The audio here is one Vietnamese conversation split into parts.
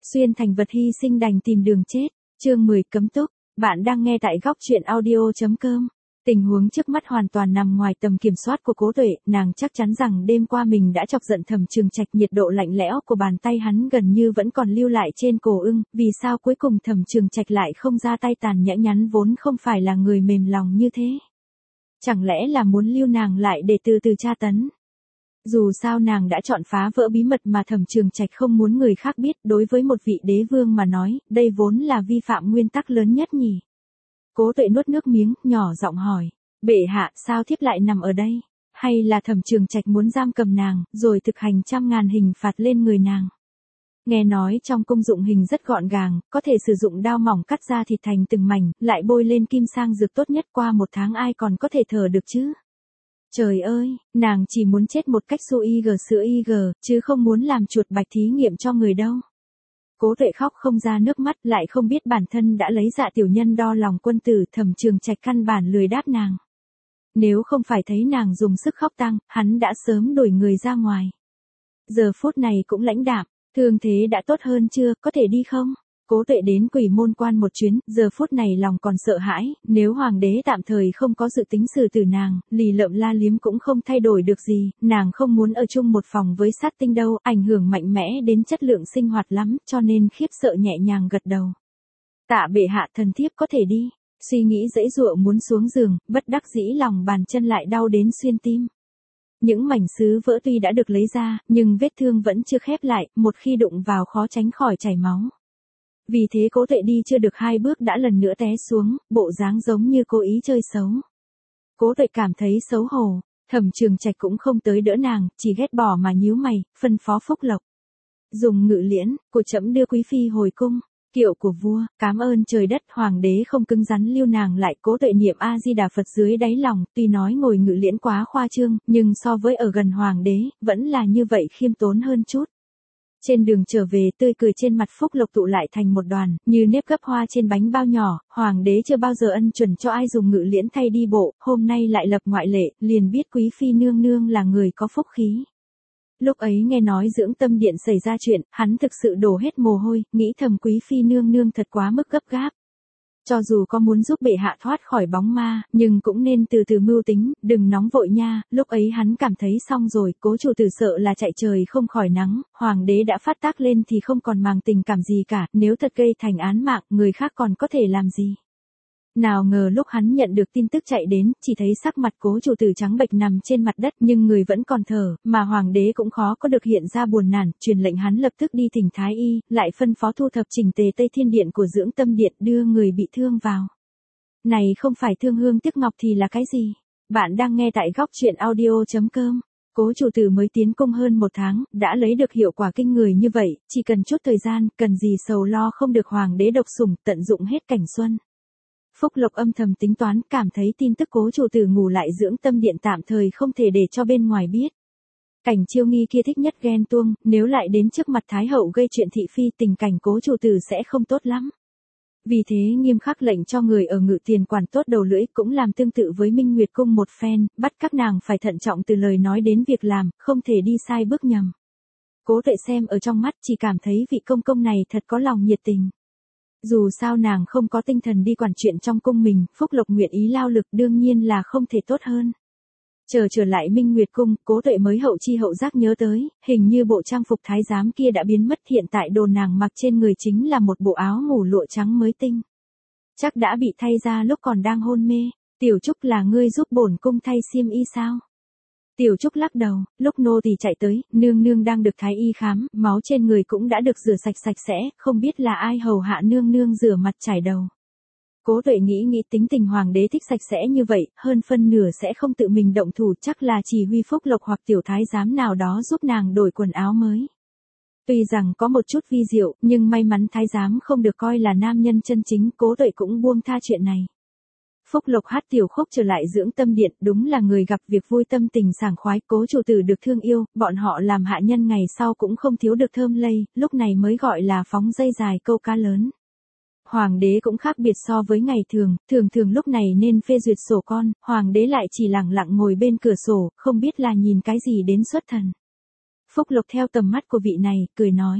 Xuyên thành vật hy sinh đành tìm đường chết. Chương 10 cấm túc. Bạn đang nghe tại góc truyện audio.com. Tình huống trước mắt hoàn toàn nằm ngoài tầm kiểm soát của Cố Tuệ, nàng chắc chắn rằng đêm qua mình đã chọc giận Thẩm Trường Trạch, nhiệt độ lạnh lẽo của bàn tay hắn gần như vẫn còn lưu lại trên cổ ưng, vì sao cuối cùng Thẩm Trường Trạch lại không ra tay tàn nhẫn, nhắn vốn không phải là người mềm lòng như thế. Chẳng lẽ là muốn lưu nàng lại để từ từ tra tấn? Dù sao nàng đã chọn phá vỡ bí mật mà Thẩm Trường Trạch không muốn người khác biết, đối với một vị đế vương mà nói, đây vốn là vi phạm nguyên tắc lớn nhất nhỉ. Cố Tuệ nuốt nước miếng, nhỏ giọng hỏi, bệ hạ, sao thiếp lại nằm ở đây? Hay là Thẩm Trường Trạch muốn giam cầm nàng, rồi thực hành trăm ngàn hình phạt lên người nàng? Nghe nói trong cung dụng hình rất gọn gàng, có thể sử dụng dao mỏng cắt ra thịt thành từng mảnh, lại bôi lên kim sang dược tốt nhất, qua một tháng ai còn có thể thở được chứ? Trời ơi, nàng chỉ muốn chết một cách sữa IG, chứ không muốn làm chuột bạch thí nghiệm cho người đâu. Cố Tuệ khóc không ra nước mắt, lại không biết bản thân đã lấy dạ tiểu nhân đo lòng quân tử. Thẩm Trường Trạch căn bản lười đáp nàng. Nếu không phải thấy nàng dùng sức khóc tang, hắn đã sớm đuổi người ra ngoài. Giờ phút này cũng lãnh đạm, thương thế đã tốt hơn chưa, có thể đi không? Cố Tuệ đến Quỷ Môn Quan một chuyến, giờ phút này lòng còn sợ hãi, nếu hoàng đế tạm thời không có dự tính xử tử nàng, lì lợm la liếm cũng không thay đổi được gì, nàng không muốn ở chung một phòng với sát tinh đâu, ảnh hưởng mạnh mẽ đến chất lượng sinh hoạt lắm, cho nên khiếp sợ nhẹ nhàng gật đầu. Tạ bệ hạ, thần thiếp có thể đi. Suy nghĩ dãy dụa muốn xuống giường, bất đắc dĩ lòng bàn chân lại đau đến xuyên tim. Những mảnh sứ vỡ tuy đã được lấy ra, nhưng vết thương vẫn chưa khép lại, một khi đụng vào khó tránh khỏi chảy máu. Vì thế Cố Tuệ đi chưa được 2 bước đã lần nữa té xuống, bộ dáng giống như cố ý chơi xấu. Cố Tuệ cảm thấy xấu hổ, Thẩm Trường Trạch cũng không tới đỡ nàng, chỉ ghét bỏ mà nhíu mày, phân phó Phúc Lộc. Dùng ngự liễn, của trẫm đưa quý phi hồi cung. Kiệu của vua, cám ơn trời đất, hoàng đế không cứng rắn lưu nàng lại. Cố Tuệ niệm A Di Đà Phật dưới đáy lòng, tuy nói ngồi ngự liễn quá khoa trương, nhưng so với ở gần hoàng đế, vẫn là như vậy khiêm tốn hơn chút. Trên đường trở về, tươi cười trên mặt Phúc Lộc tụ lại thành một đoàn, như nếp gấp hoa trên bánh bao nhỏ. Hoàng đế chưa bao giờ ân chuẩn cho ai dùng ngự liễn thay đi bộ, hôm nay lại lập ngoại lệ, liền biết quý phi nương nương là người có phúc khí. Lúc ấy nghe nói Dưỡng Tâm Điện xảy ra chuyện, hắn thực sự đổ hết mồ hôi, nghĩ thầm quý phi nương nương thật quá mức gấp gáp. Cho dù có muốn giúp bệ hạ thoát khỏi bóng ma, nhưng cũng nên từ từ mưu tính, đừng nóng vội nha. Lúc ấy hắn cảm thấy xong rồi, Cố chủ tử sợ là chạy trời không khỏi nắng, hoàng đế đã phát tác lên thì không còn màng tình cảm gì cả, nếu thật gây thành án mạng, người khác còn có thể làm gì. Nào ngờ lúc hắn nhận được tin tức chạy đến, chỉ thấy sắc mặt Cố chủ tử trắng bệch nằm trên mặt đất, nhưng người vẫn còn thở, mà hoàng đế cũng khó có được hiện ra buồn nản, truyền lệnh hắn lập tức đi thỉnh thái y, lại phân phó thu thập chỉnh tề Tây Thiên Điện của Dưỡng Tâm Điện, đưa người bị thương vào. Này không phải thương hương tiếc ngọc thì là cái gì? Bạn đang nghe tại góc truyện audio.com. Cố chủ tử mới tiến cung hơn 1 tháng, đã lấy được hiệu quả kinh người như vậy, chỉ cần chút thời gian, cần gì sầu lo không được hoàng đế độc sủng, tận dụng hết cảnh xuân. Phúc Lộc âm thầm tính toán, cảm thấy tin tức Cố chủ tử ngủ lại Dưỡng Tâm Điện tạm thời không thể để cho bên ngoài biết. Cảnh Chiêu Nghi kia thích nhất ghen tuông, nếu lại đến trước mặt Thái hậu gây chuyện thị phi, tình cảnh Cố chủ tử sẽ không tốt lắm. Vì thế nghiêm khắc lệnh cho người ở Ngự Tiền quản tốt đầu lưỡi, cũng làm tương tự với Minh Nguyệt cung một phen, bắt các nàng phải thận trọng từ lời nói đến việc làm, không thể đi sai bước nhầm. Cố Tuệ xem ở trong mắt, chỉ cảm thấy vị công công này thật có lòng nhiệt tình. Dù sao nàng không có tinh thần đi quản chuyện trong cung mình, Phúc Lộc nguyện ý lao lực đương nhiên là không thể tốt hơn. Trở lại Minh Nguyệt cung, Cố Tuệ mới hậu chi hậu giác nhớ tới, hình như bộ trang phục thái giám kia đã biến mất, hiện tại đồ nàng mặc trên người chính là một bộ áo ngủ lụa trắng mới tinh. Chắc đã bị thay ra lúc còn đang hôn mê. Tiểu Trúc, là ngươi giúp bổn cung thay xiêm y sao? Tiểu Trúc lắc đầu, lúc nô tỳ chạy tới, nương nương đang được thái y khám, máu trên người cũng đã được rửa sạch sẽ, không biết là ai hầu hạ nương nương rửa mặt chải đầu. Cố Tuệ nghĩ tính tình hoàng đế thích sạch sẽ như vậy, hơn phân nửa sẽ không tự mình động thủ, chắc là chỉ huy Phúc Lộc hoặc tiểu thái giám nào đó giúp nàng đổi quần áo mới. Tuy rằng có một chút vi diệu, nhưng may mắn thái giám không được coi là nam nhân chân chính, Cố Tuệ cũng buông tha chuyện này. Phúc Lộc hát tiểu khúc trở lại Dưỡng Tâm Điện, đúng là người gặp việc vui tâm tình sảng khoái. Cố chủ tử được thương yêu, bọn họ làm hạ nhân ngày sau cũng không thiếu được thơm lây, lúc này mới gọi là phóng dây dài câu cá lớn. Hoàng đế cũng khác biệt so với ngày thường, thường lúc này nên phê duyệt sổ con, hoàng đế lại chỉ lặng lặng ngồi bên cửa sổ, không biết là nhìn cái gì đến xuất thần. Phúc Lộc theo tầm mắt của vị này, cười nói,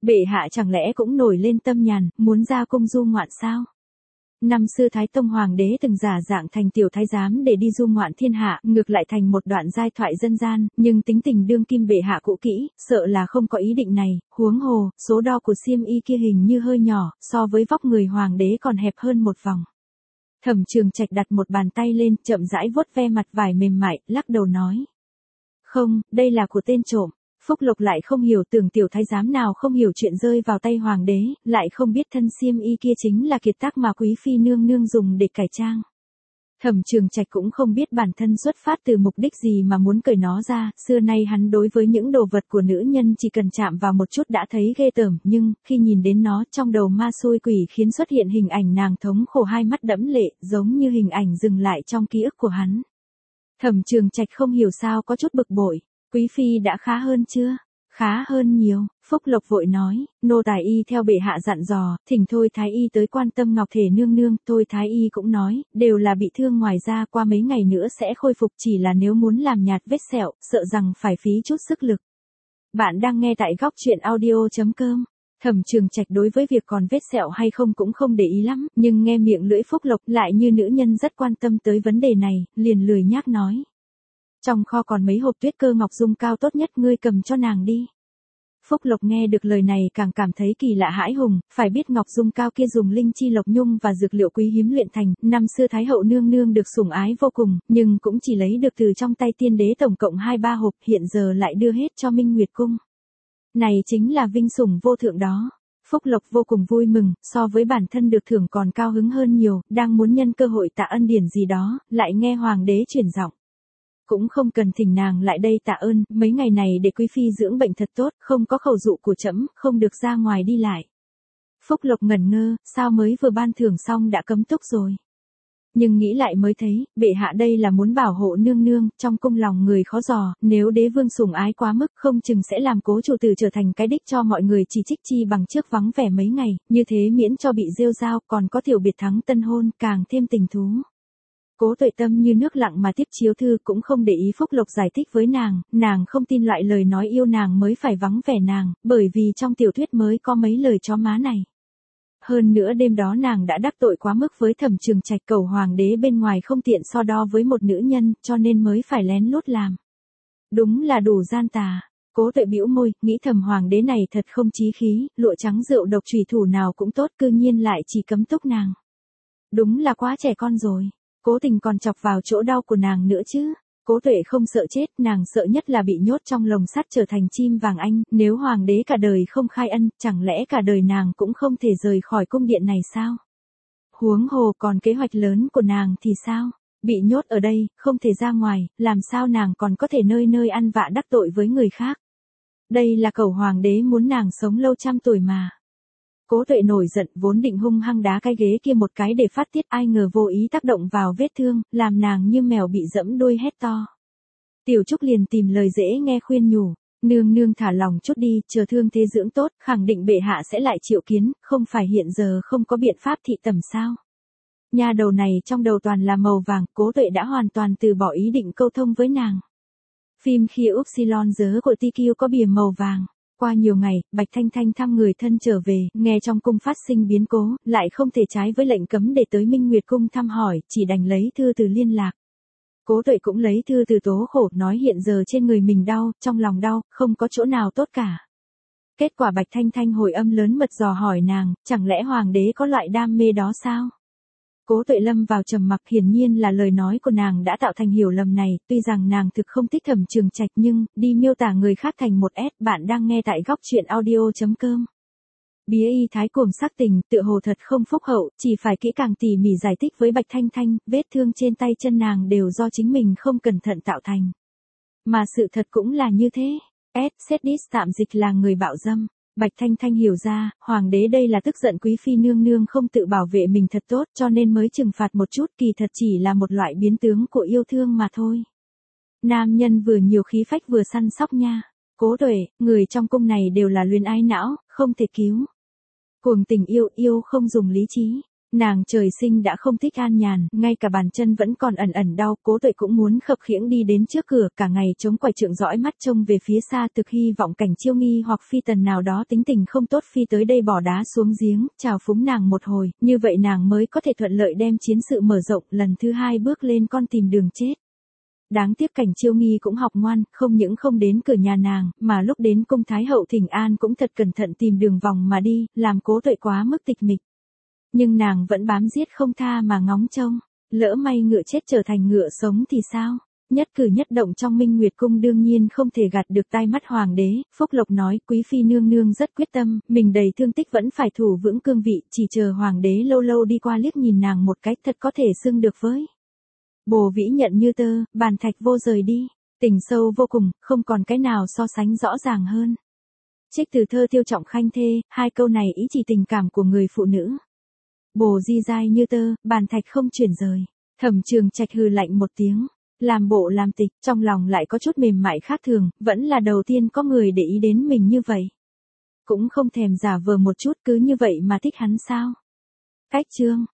Bệ hạ chẳng lẽ cũng nổi lên tâm nhàn, muốn ra cung du ngoạn sao? Năm xưa Thái Tông Hoàng đế từng giả dạng thành tiểu thái giám để đi du ngoạn thiên hạ, ngược lại thành một đoạn giai thoại dân gian, nhưng tính tình đương kim bệ hạ cũ kỹ, sợ là không có ý định này, huống hồ, số đo của xiêm y kia hình như hơi nhỏ, so với vóc người hoàng đế còn hẹp hơn một vòng. Thẩm Trường Trạch đặt một bàn tay lên, chậm rãi vuốt ve mặt vải mềm mại, lắc đầu nói. Không, đây là của tên trộm. Phúc Lộc lại không hiểu, tưởng tiểu thái giám nào không hiểu chuyện rơi vào tay hoàng đế, lại không biết thân xiêm y kia chính là kiệt tác mà quý phi nương nương dùng để cải trang. Thẩm Trường Trạch cũng không biết bản thân xuất phát từ mục đích gì mà muốn cởi nó ra, xưa nay hắn đối với những đồ vật của nữ nhân chỉ cần chạm vào một chút đã thấy ghê tởm, nhưng khi nhìn đến nó, trong đầu ma xui quỷ khiến xuất hiện hình ảnh nàng thống khổ, hai mắt đẫm lệ, giống như hình ảnh dừng lại trong ký ức của hắn. Thẩm Trường Trạch không hiểu sao có chút bực bội. Quý phi đã khá hơn chưa? Khá hơn nhiều, Phúc Lộc vội nói, nô tài y theo bệ hạ dặn dò, thỉnh thôi thái y tới quan tâm Ngọc Thể nương nương, thôi thái y cũng nói, đều là bị thương, ngoài ra qua mấy ngày nữa sẽ khôi phục, chỉ là nếu muốn làm nhạt vết sẹo, sợ rằng phải phí chút sức lực. Bạn đang nghe tại góc truyện audio.com. Thẩm Trường Trạch đối với việc còn vết sẹo hay không cũng không để ý lắm, nhưng nghe miệng lưỡi Phúc Lộc lại như nữ nhân rất quan tâm tới vấn đề này, liền lười nhác nói. Trong kho còn mấy hộp tuyết cơ ngọc dung cao tốt nhất, ngươi cầm cho nàng đi. Phúc Lộc nghe được lời này càng cảm thấy kỳ lạ hãi hùng, phải biết ngọc dung cao kia dùng linh chi lộc nhung và dược liệu quý hiếm luyện thành, năm xưa Thái hậu nương nương được sủng ái vô cùng, nhưng cũng chỉ lấy được từ trong tay tiên đế tổng cộng 2-3 hộp, hiện giờ lại đưa hết cho Minh Nguyệt cung. Này chính là vinh sủng vô thượng đó. Phúc Lộc vô cùng vui mừng, so với bản thân được thưởng còn cao hứng hơn nhiều, đang muốn nhân cơ hội tạ ân điển gì đó, lại nghe hoàng đế chuyển giọng. Cũng không cần thỉnh nàng lại đây tạ ơn, mấy ngày này để quý phi dưỡng bệnh thật tốt, không có khẩu dụ của trẫm, không được ra ngoài đi lại. Phúc Lộc ngẩn ngơ, sao mới vừa ban thưởng xong đã cấm túc rồi. Nhưng nghĩ lại mới thấy, bệ hạ đây là muốn bảo hộ nương nương, trong cung lòng người khó dò, nếu đế vương sủng ái quá mức không chừng sẽ làm cố chủ tử trở thành cái đích cho mọi người chỉ trích, chi bằng trước vắng vẻ mấy ngày, như thế miễn cho bị rêu rao, còn có tiểu biệt thắng tân hôn, càng thêm tình thú. Cố Tuệ tâm như nước lặng mà tiếp chiếu thư, cũng không để ý Phúc Lộc giải thích với nàng không tin loại lời nói yêu nàng mới phải vắng vẻ nàng, bởi vì trong tiểu thuyết mới có mấy lời chó má này. Hơn nữa đêm đó nàng đã đắc tội quá mức với Thẩm Trường Trạch, cầu hoàng đế bên ngoài không tiện so đo với một nữ nhân, cho nên mới phải lén lút làm. Đúng là đủ gian tà. Cố Tuệ bĩu môi, nghĩ thầm hoàng đế này thật không chí khí, lụa trắng rượu độc chủy thủ nào cũng tốt, cư nhiên lại chỉ cấm túc nàng. Đúng là quá trẻ con rồi. Cố Tình còn chọc vào chỗ đau của nàng nữa chứ. Cố Tuệ không sợ chết, nàng sợ nhất là bị nhốt trong lồng sắt trở thành chim vàng anh, nếu hoàng đế cả đời không khai ân, chẳng lẽ cả đời nàng cũng không thể rời khỏi cung điện này sao? Huống hồ còn kế hoạch lớn của nàng thì sao? Bị nhốt ở đây, không thể ra ngoài, làm sao nàng còn có thể nơi nơi ăn vạ đắc tội với người khác? Đây là cầu hoàng đế muốn nàng sống lâu trăm tuổi mà. Cố Tuệ nổi giận, vốn định hung hăng đá cái ghế kia một cái để phát tiết, ai ngờ vô ý tác động vào vết thương, làm nàng như mèo bị dẫm đuôi hét to. Tiểu Trúc liền tìm lời dễ nghe khuyên nhủ, nương nương thả lòng chút đi, chờ thương thế dưỡng tốt, khẳng định bệ hạ sẽ lại triệu kiến, không phải hiện giờ không có biện pháp thị tẩm sao. Nha đầu này trong đầu toàn là màu vàng, Cố Tuệ đã hoàn toàn từ bỏ ý định câu thông với nàng. Phim khi Upsilon dớ của TQ có bìa màu vàng. Qua nhiều ngày, Bạch Thanh Thanh thăm người thân trở về, nghe trong cung phát sinh biến cố, lại không thể trái với lệnh cấm để tới Minh Nguyệt cung thăm hỏi, chỉ đành lấy thư từ liên lạc. Cố Tuệ cũng lấy thư từ tố khổ, nói hiện giờ trên người mình đau, trong lòng đau, không có chỗ nào tốt cả. Kết quả Bạch Thanh Thanh hồi âm lớn mật dò hỏi nàng, chẳng lẽ hoàng đế có loại đam mê đó sao? Cố Tuệ lâm vào trầm mặc, hiển nhiên là lời nói của nàng đã tạo thành hiểu lầm này, tuy rằng nàng thực không thích Thẩm Trường Trạch nhưng, đi miêu tả người khác thành một S, bạn đang nghe tại góc truyện audio.com. Bía y thái cuồng sắc tình, tựa hồ thật không phúc hậu, chỉ phải kỹ càng tỉ mỉ giải thích với Bạch Thanh Thanh, vết thương trên tay chân nàng đều do chính mình không cẩn thận tạo thành. Mà sự thật cũng là như thế. Sedis tạm dịch là người bạo dâm. Bạch Thanh Thanh hiểu ra, hoàng đế đây là tức giận quý phi nương nương không tự bảo vệ mình thật tốt, cho nên mới trừng phạt một chút, kỳ thật chỉ là một loại biến tướng của yêu thương mà thôi. Nam nhân vừa nhiều khí phách vừa săn sóc nha. Cố Tuệ, người trong cung này đều là luyến ái não, không thể cứu. Cuồng tình yêu, yêu không dùng lý trí. Nàng trời sinh đã không thích an nhàn, ngay cả bàn chân vẫn còn ẩn ẩn đau, Cố Tuệ cũng muốn khập khiễng đi đến trước cửa, cả ngày chống quải trượng dõi mắt trông về phía xa, thực hy vọng Cảnh Chiêu Nghi hoặc Phi Tần nào đó tính tình không tốt phi tới đây bỏ đá xuống giếng, chào phúng nàng một hồi, như vậy nàng mới có thể thuận lợi đem chiến sự mở rộng, lần thứ hai bước lên con tìm đường chết. Đáng tiếc Cảnh Chiêu Nghi cũng học ngoan, không những không đến cửa nhà nàng, mà lúc đến cung Thái hậu thỉnh an cũng thật cẩn thận tìm đường vòng mà đi, làm Cố Tuệ quá mức tịch mịch. Nhưng nàng vẫn bám giết không tha mà ngóng trông, lỡ may ngựa chết trở thành ngựa sống thì sao? Nhất cử nhất động trong Minh Nguyệt cung đương nhiên không thể gạt được tai mắt hoàng đế, Phúc Lộc nói quý phi nương nương rất quyết tâm, mình đầy thương tích vẫn phải thủ vững cương vị, chỉ chờ hoàng đế lâu lâu đi qua liếc nhìn nàng một cách thật có thể xưng được với. Bồ vĩ nhận như tơ, bàn thạch vô rời đi, tình sâu vô cùng, không còn cái nào so sánh rõ ràng hơn. Trích từ thơ Tiêu Trọng Khanh thê, hai câu này ý chỉ tình cảm của người phụ nữ. Bồ di dai như tơ, bàn thạch không chuyển rời. Thẩm Trường Trạch hừ lạnh một tiếng, làm bộ làm tịch, trong lòng lại có chút mềm mại khác thường, vẫn là đầu tiên có người để ý đến mình như vậy. Cũng không thèm giả vờ một chút, cứ như vậy mà thích hắn sao? Cách chương